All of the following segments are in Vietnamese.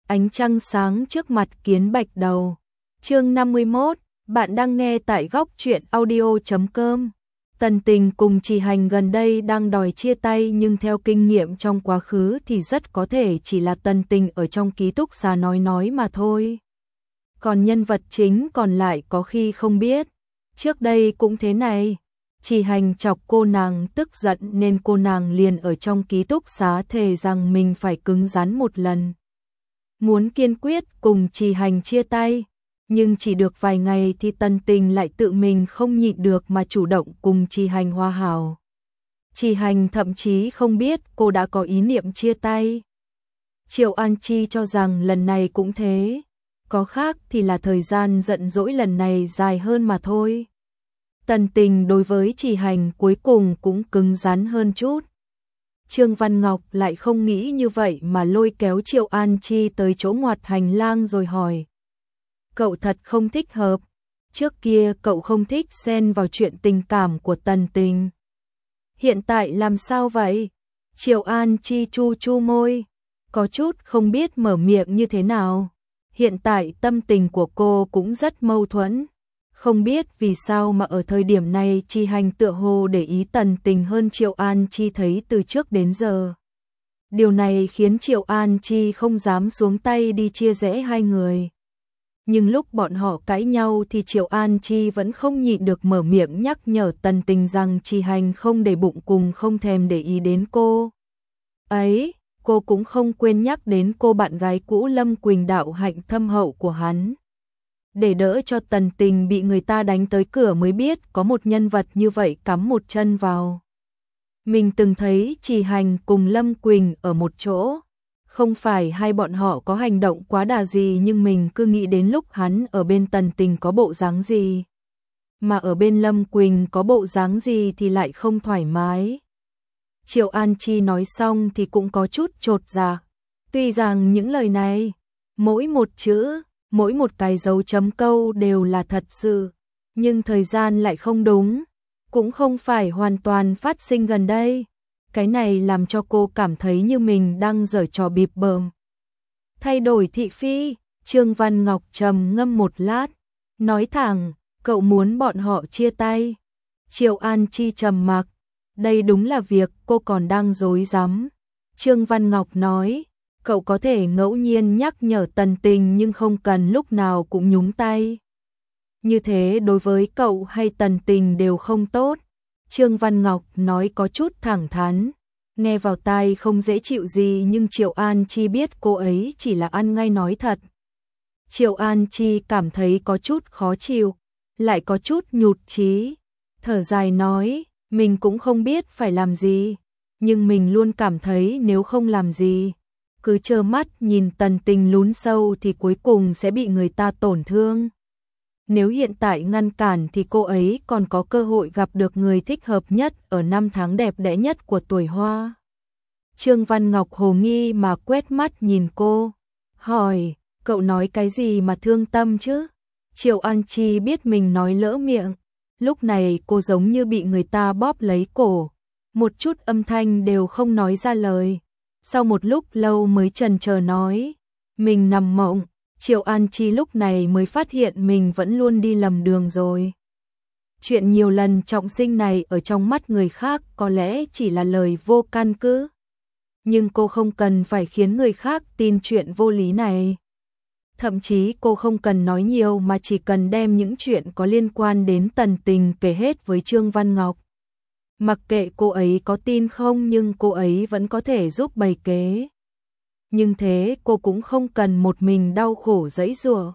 ánh trăng sáng trước mặt kiến bạch đầu. Chương 51, bạn đang nghe tại góc truyện audio.com. Tần Tình cùng Trì Hành gần đây đang đòi chia tay, nhưng theo kinh nghiệm trong quá khứ thì rất có thể chỉ là Tần Tình ở trong ký túc xá nói mà thôi. Còn nhân vật chính còn lại có khi không biết. Trước đây cũng thế này, Trì Hành chọc cô nàng tức giận nên cô nàng liền ở trong ký túc xá thề rằng mình phải cứng rắn một lần. Muốn kiên quyết cùng Trì Hành chia tay, nhưng chỉ được vài ngày thì Tần Tình lại tự mình không nhịn được mà chủ động cùng Trì Hành hòa hảo. Trì Hành thậm chí không biết cô đã có ý niệm chia tay. Triệu An Chi cho rằng lần này cũng thế, có khác thì là thời gian giận dỗi lần này dài hơn mà thôi. Tần Tình đối với Trì Hành cuối cùng cũng cứng rắn hơn chút. Trương Văn Ngọc lại không nghĩ như vậy mà lôi kéo Triệu An Chi tới chỗ ngoặt hành lang rồi hỏi. Cậu thật không thích hợp, trước kia cậu không thích xen vào chuyện tình cảm của Tần Tình. Hiện tại làm sao vậy? Triệu An Chi chu chu môi, có chút không biết mở miệng như thế nào. Hiện tại tâm tình của cô cũng rất mâu thuẫn. Không biết vì sao mà ở thời điểm này Trì Hành tựa hồ để ý Tần Tình hơn Triệu An Chi thấy từ trước đến giờ. Điều này khiến Triệu An Chi không dám xuống tay đi chia rẽ hai người. Nhưng lúc bọn họ cãi nhau thì Triệu An Chi vẫn không nhịn được mở miệng nhắc nhở Tần Tình rằng Trì Hành không để bụng cùng không thèm để ý đến cô. Ấy, cô cũng không quên nhắc đến cô bạn gái cũ Lâm Quỳnh đạo hạnh thâm hậu của hắn. Để đỡ cho Tần Tình bị người ta đánh tới cửa mới biết có một nhân vật như vậy cắm một chân vào. Mình từng thấy Trì Hành cùng Lâm Quỳnh ở một chỗ. Không phải hai bọn họ có hành động quá đà gì, nhưng mình cứ nghĩ đến lúc hắn ở bên Tần Tình có bộ dáng gì, mà ở bên Lâm Quỳnh có bộ dáng gì thì lại không thoải mái. Triệu An Chi nói xong thì cũng có chút chột dạ. Tuy rằng những lời này, mỗi một chữ, mỗi một cái dấu chấm câu đều là thật sự, nhưng thời gian lại không đúng, cũng không phải hoàn toàn phát sinh gần đây. Cái này làm cho cô cảm thấy như mình đang giở trò bịp bợm. Thay đổi thị phi, Trương Văn Ngọc trầm ngâm một lát, nói thẳng, cậu muốn bọn họ chia tay. Triệu An Chi trầm mặc, đây đúng là việc cô còn đang rối rắm. Trương Văn Ngọc nói, cậu có thể ngẫu nhiên nhắc nhở Tần Tình nhưng không cần lúc nào cũng nhúng tay. Như thế đối với cậu hay Tần Tình đều không tốt. Trương Văn Ngọc nói có chút thẳng thắn, nghe vào tai không dễ chịu gì, nhưng Triệu An Chi biết cô ấy chỉ là ăn ngay nói thật. Triệu An Chi cảm thấy có chút khó chịu, lại có chút nhụt chí, thở dài nói, mình cũng không biết phải làm gì, nhưng mình luôn cảm thấy nếu không làm gì, cứ trơ mắt nhìn Tần Tình lún sâu thì cuối cùng sẽ bị người ta tổn thương. Nếu hiện tại ngăn cản thì cô ấy còn có cơ hội gặp được người thích hợp nhất ở năm tháng đẹp đẽ nhất của tuổi hoa. Trương Văn Ngọc hồ nghi mà quét mắt nhìn cô, hỏi, cậu nói cái gì mà thương tâm chứ? Triệu An Chi biết mình nói lỡ miệng, lúc này cô giống như bị người ta bóp lấy cổ, một chút âm thanh đều không nói ra lời. Sau một lúc lâu mới chần chờ nói, mình nằm mộng. Triệu An Chi lúc này mới phát hiện mình vẫn luôn đi lầm đường rồi. Chuyện nhiều lần trọng sinh này ở trong mắt người khác có lẽ chỉ là lời vô căn cứ. Nhưng cô không cần phải khiến người khác tin chuyện vô lý này. Thậm chí cô không cần nói nhiều mà chỉ cần đem những chuyện có liên quan đến Tần Tình kể hết với Trương Văn Ngọc. Mặc kệ cô ấy có tin không, nhưng cô ấy vẫn có thể giúp bày kế. Nhưng thế cô cũng không cần một mình đau khổ giãy giụa.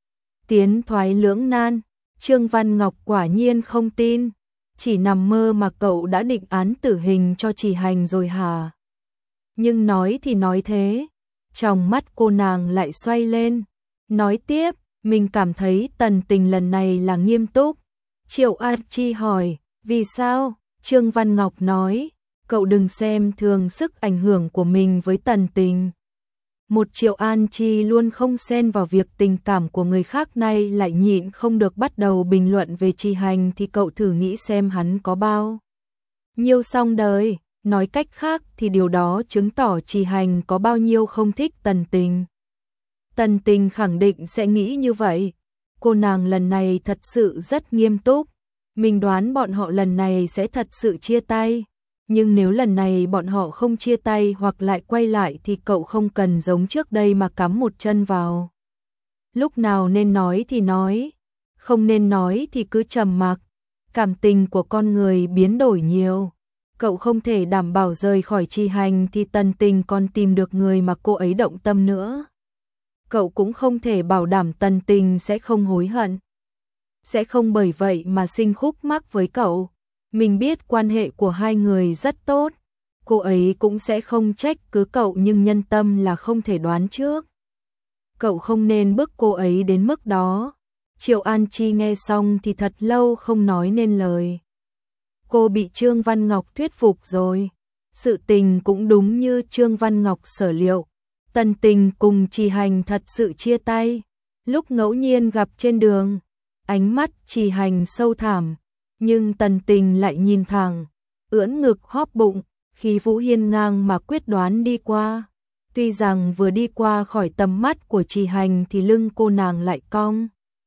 Tiến thoái lưỡng nan, Trương Văn Ngọc quả nhiên không tin, chỉ nằm mơ mà cậu đã định án tử hình cho Trì Hành rồi hả? Nhưng nói thì nói thế, trong mắt cô nàng lại xoay lên, nói tiếp, mình cảm thấy Tần Tình lần này là nghiêm túc. Triệu An Chi hỏi, vì sao? Trương Văn Ngọc nói, cậu đừng xem thường sức ảnh hưởng của mình với Tần Tình. Một Triệu An Chi luôn không xen vào việc tình cảm của người khác nay lại nhịn không được bắt đầu bình luận về Trì Hành thì cậu thử nghĩ xem hắn có bao nhiêu song đời, nói cách khác thì điều đó chứng tỏ Trì Hành có bao nhiêu không thích Tần Tình. Tần Tình khẳng định sẽ nghĩ như vậy. Cô nàng lần này thật sự rất nghiêm túc. Mình đoán bọn họ lần này sẽ thật sự chia tay. Nhưng nếu lần này bọn họ không chia tay hoặc lại quay lại thì cậu không cần giống trước đây mà cắm một chân vào. Lúc nào nên nói thì nói, không nên nói thì cứ trầm mặc. Cảm tình của con người biến đổi nhiều. Cậu không thể đảm bảo rời khỏi Trì Hành thì Tần Tình còn tìm được người mà cô ấy động tâm nữa. Cậu cũng không thể bảo đảm Tần Tình sẽ không hối hận. Sẽ không bởi vậy mà sinh khúc mắc với cậu. Mình biết quan hệ của hai người rất tốt. Cô ấy cũng sẽ không trách cứ cậu nhưng nhân tâm là không thể đoán trước. Cậu không nên bức cô ấy đến mức đó. Triệu An Chi nghe xong thì thật lâu không nói nên lời. Cô bị Trương Văn Ngọc thuyết phục rồi. Sự tình cũng đúng như Trương Văn Ngọc sở liệu. Tần Tình cùng Trì Hành thật sự chia tay. Lúc ngẫu nhiên gặp trên đường, ánh mắt Trì Hành sâu thẳm, nhưng Tần Tình lại nhìn thẳng, ưỡn ngực hóp bụng, khí vũ hiên ngang mà quyết đoán đi qua. Tuy rằng vừa đi qua khỏi tầm mắt của Trì Hành thì lưng cô nàng lại cong,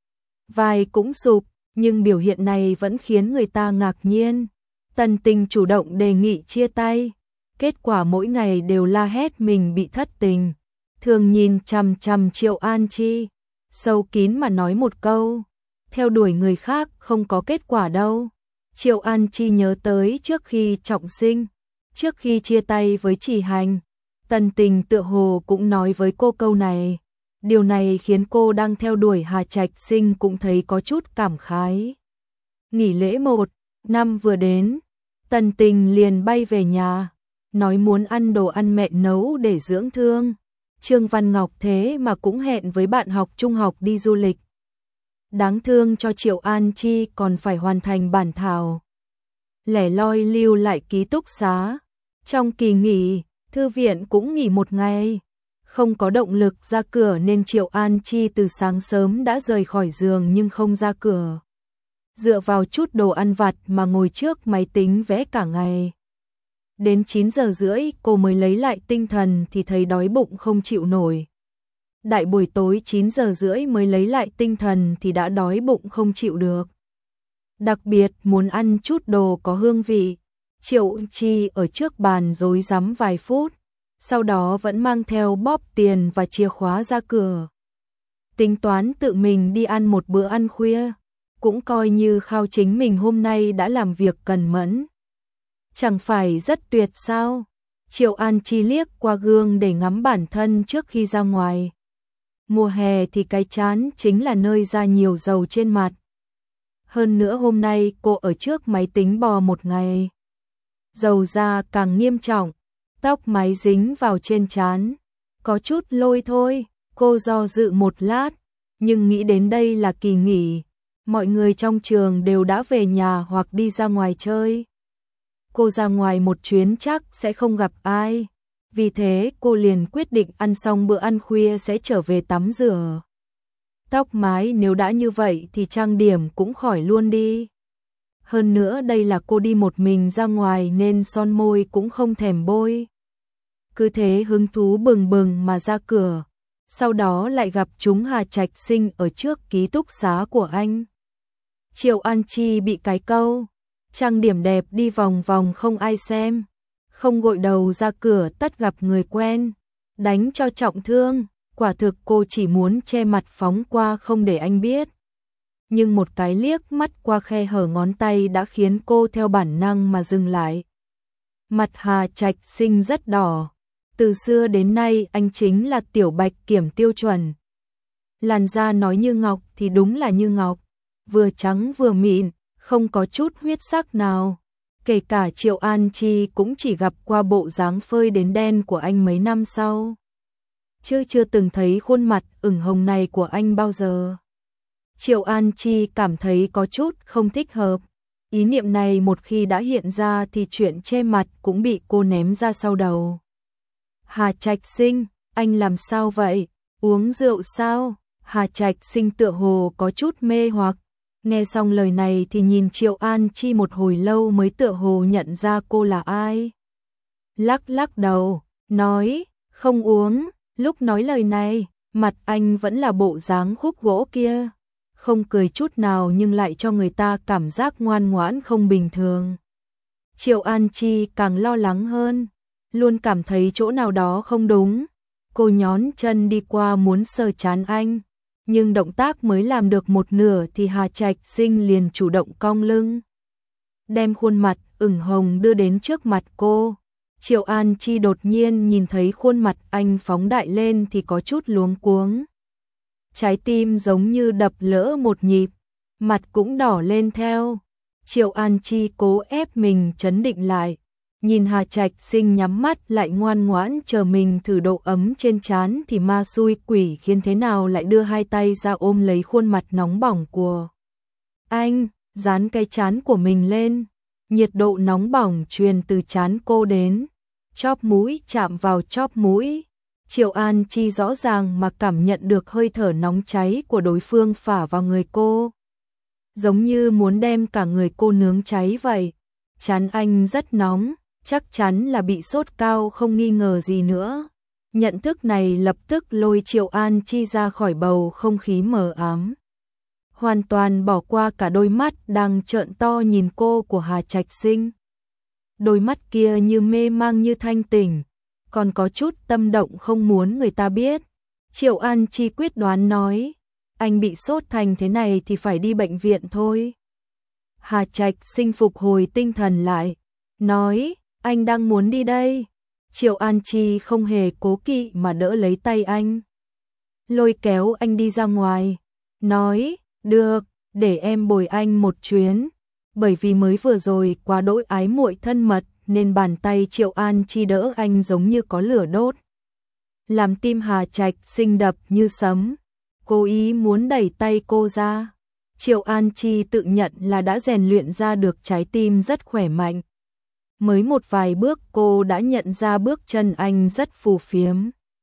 vai cũng sụp, nhưng biểu hiện này vẫn khiến người ta ngạc nhiên. Tần Tình chủ động đề nghị chia tay, kết quả mỗi ngày đều la hét mình bị thất tình. Thường nhìn chằm chằm Triệu An Chi, sâu kín mà nói một câu, theo đuổi người khác không có kết quả đâu. Triệu An Chi nhớ tới trước khi trọng sinh, trước khi chia tay với Trì Hành, Tần Tình tựa hồ cũng nói với cô câu này. Điều này khiến cô đang theo đuổi Hà Trạch Sinh cũng thấy có chút cảm khái. Nghỉ lễ 1 năm vừa đến, Tần Tình liền bay về nhà, nói muốn ăn đồ ăn mẹ nấu để dưỡng thương. Trương Văn Ngọc thế mà cũng hẹn với bạn học trung học đi du lịch. Đáng thương cho Triệu An Chi còn phải hoàn thành bản thảo. Lẻ loi lưu lại ký túc xá. Trong kỳ nghỉ, thư viện cũng nghỉ một ngày. Không có động lực ra cửa nên Triệu An Chi từ sáng sớm đã rời khỏi giường nhưng không ra cửa. Dựa vào chút đồ ăn vặt mà ngồi trước máy tính vẽ cả ngày. Đến 9 giờ rưỡi cô mới lấy lại tinh thần thì thấy đói bụng không chịu nổi. Đại buổi tối 9 giờ rưỡi mới lấy lại tinh thần thì đã đói bụng không chịu được. Đặc biệt muốn ăn chút đồ có hương vị. Triệu Chi ở trước bàn rối rắm vài phút, sau đó vẫn mang theo bóp tiền và chìa khóa ra cửa. Tính toán tự mình đi ăn một bữa ăn khuya, cũng coi như khao chính mình hôm nay đã làm việc cần mẫn. Chẳng phải rất tuyệt sao? Triệu An Chi liếc qua gương để ngắm bản thân trước khi ra ngoài. Mùa hè thì cái chán chính là nơi ra nhiều dầu trên mặt. Hơn nữa hôm nay cô ở trước máy tính bò một ngày. Dầu da càng nghiêm trọng, tóc mái dính vào trên trán. Có chút lôi thôi, cô do dự một lát, nhưng nghĩ đến đây là kỳ nghỉ. Mọi người trong trường đều đã về nhà hoặc đi ra ngoài chơi. Cô ra ngoài một chuyến chắc sẽ không gặp ai. Vì thế cô liền quyết định ăn xong bữa ăn khuya sẽ trở về tắm rửa. Tóc mái nếu đã như vậy thì trang điểm cũng khỏi luôn đi. Hơn nữa đây là cô đi một mình ra ngoài nên son môi cũng không thèm bôi. Cứ thế hứng thú bừng bừng mà ra cửa. Sau đó lại gặp chúng Hà Trạch Sinh ở trước ký túc xá của anh. Triệu An Chi bị cái câu trang điểm đẹp đi vòng vòng không ai xem, không gội đầu ra cửa tất gặp người quen, đánh cho trọng thương. Quả thực cô chỉ muốn che mặt phóng qua không để anh biết. Nhưng một cái liếc mắt qua khe hở ngón tay đã khiến cô theo bản năng mà dừng lại. Mặt Hà Trạch Sinh rất đỏ. Từ xưa đến nay anh chính là tiểu bạch kiểm tiêu chuẩn. Làn da nói như ngọc thì đúng là như ngọc, vừa trắng vừa mịn, không có chút huyết sắc nào. Kể cả Triệu An Chi cũng chỉ gặp qua bộ dáng phơi đến đen của anh mấy năm sau. Chưa từng thấy khuôn mặt ửng hồng này của anh bao giờ. Triệu An Chi cảm thấy có chút không thích hợp. Ý niệm này một khi đã hiện ra thì chuyện che mặt cũng bị cô ném ra sau đầu. Hà Trạch Sinh, anh làm sao vậy? Uống rượu sao? Hà Trạch Sinh tựa hồ có chút mê hoặc. Nghe xong lời này thì nhìn Triệu An Chi một hồi lâu mới tựa hồ nhận ra cô là ai. Lắc lắc đầu, nói, không uống. Lúc nói lời này, Mặt anh vẫn là bộ dáng khúc gỗ kia, không cười chút nào nhưng lại cho người ta cảm giác ngoan ngoãn không bình thường. Triệu An Chi càng lo lắng hơn, luôn cảm thấy chỗ nào đó không đúng. Cô nhón chân đi qua muốn sờ trán anh, nhưng động tác mới làm được một nửa thì Hà Trạch Sinh liền chủ động cong lưng, đem khuôn mặt ửng hồng đưa đến trước mặt cô. Triệu An Chi đột nhiên nhìn thấy khuôn mặt anh phóng đại lên thì có chút luống cuống. Trái tim giống như đập lỡ một nhịp, mặt cũng đỏ lên theo. Triệu An Chi cố ép mình trấn định lại, nhìn Hà Trạch Sinh nhắm mắt lại ngoan ngoãn chờ mình thử độ ấm trên trán thì ma xui quỷ khiến thế nào lại đưa hai tay ra ôm lấy khuôn mặt nóng bỏng của anh, dán cái trán của mình lên. Nhiệt độ nóng bỏng truyền từ trán cô đến chóp mũi, chạm vào chóp mũi. Triệu An Chi rõ ràng mà cảm nhận được hơi thở nóng cháy của đối phương phả vào người cô, giống như muốn đem cả người cô nướng cháy vậy. Trán anh rất nóng, chắc chắn là bị sốt cao không nghi ngờ gì nữa. Nhận thức này lập tức lôi Triệu An Chi ra khỏi bầu không khí mờ ám, hoàn toàn bỏ qua cả đôi mắt đang trợn to nhìn cô của Hà Trạch Sinh. Đôi mắt kia như mê mang như thanh tỉnh, còn có chút tâm động không muốn người ta biết. Triệu An Chi quyết đoán nói, anh bị sốt thành thế này thì phải đi bệnh viện thôi. Hà Trạch Sinh phục hồi tinh thần lại, nói, anh đang muốn đi đây. Triệu An Chi không hề cố kỵ mà đỡ lấy tay anh, lôi kéo anh đi ra ngoài, nói, được, để em bồi anh một chuyến. Bởi vì mới vừa rồi quá đỗi ái muội thân mật nên bàn tay Triệu An Chi đỡ anh giống như có lửa đốt, làm tim Hà Trạch Sinh đập như sấm, cố ý muốn đẩy tay cô ra. Triệu An Chi tự nhận là đã rèn luyện ra được trái tim rất khỏe mạnh. Mới một vài bước cô đã nhận ra bước chân anh rất phù phiếm,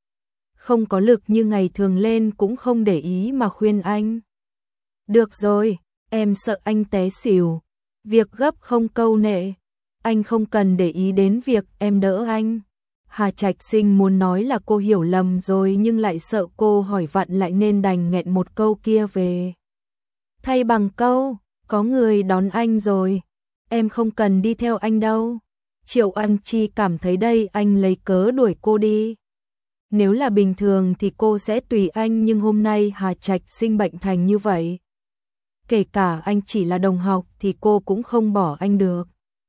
không có lực như ngày thường lên cũng không để ý mà khuyên anh. Được rồi, em sợ anh té xỉu, việc gấp không câu nệ, anh không cần để ý đến việc em đỡ anh. Hà Trạch Sinh muốn nói là cô hiểu lầm rồi nhưng lại sợ cô hỏi vặn lại nên đành nghẹn một câu kia về, thay bằng câu, có người đón anh rồi, em không cần đi theo anh đâu. Triệu An Chi cảm thấy đây anh lấy cớ đuổi cô đi. Nếu là bình thường thì cô sẽ tùy anh nhưng hôm nay Hà Trạch Sinh bệnh thành như vậy, kể cả anh chỉ là đồng học thì cô cũng không bỏ anh được.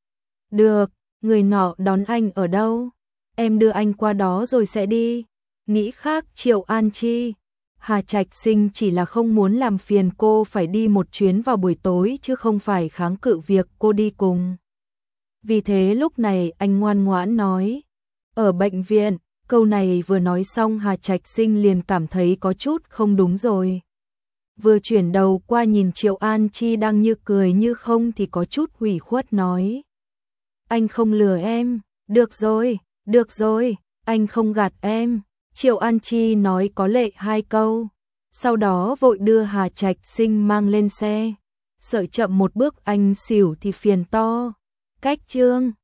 Được, người nọ đón anh ở đâu? Em đưa anh qua đó rồi sẽ đi. Nghĩ khác Triệu An Chi. Hà Trạch Sinh chỉ là không muốn làm phiền cô phải đi một chuyến vào buổi tối chứ không phải kháng cự việc cô đi cùng. Vì thế lúc này anh ngoan ngoãn nói, ở bệnh viện. Câu này vừa nói xong Hà Trạch Sinh liền cảm thấy có chút không đúng rồi. Vừa chuyển đầu qua nhìn Triệu An Chi đang như cười như không thì có chút ủy khuất nói, anh không lừa em, được rồi, anh không gạt em. Triệu An Chi nói có lệ hai câu, sau đó vội đưa Hà Trạch Sinh mang lên xe, sợ chậm một bước anh xỉu thì phiền to. Cách chương